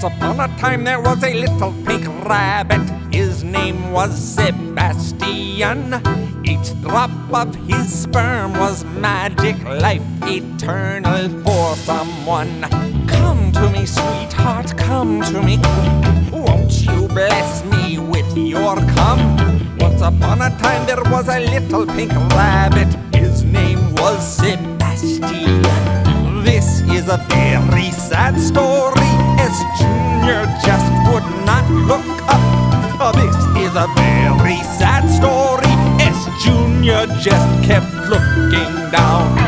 upon a time there was a little pink rabbit. His name was Sebastian. Each drop of his sperm was magic, life eternal for someone. Come to me, sweetheart, come to me. Won't you bless me with your cum? Once upon a time there was a little pink rabbit. His name was Sebastian. This is a very sad story, as Junior just would not look up. This is a very sad story, as Junior just kept looking down.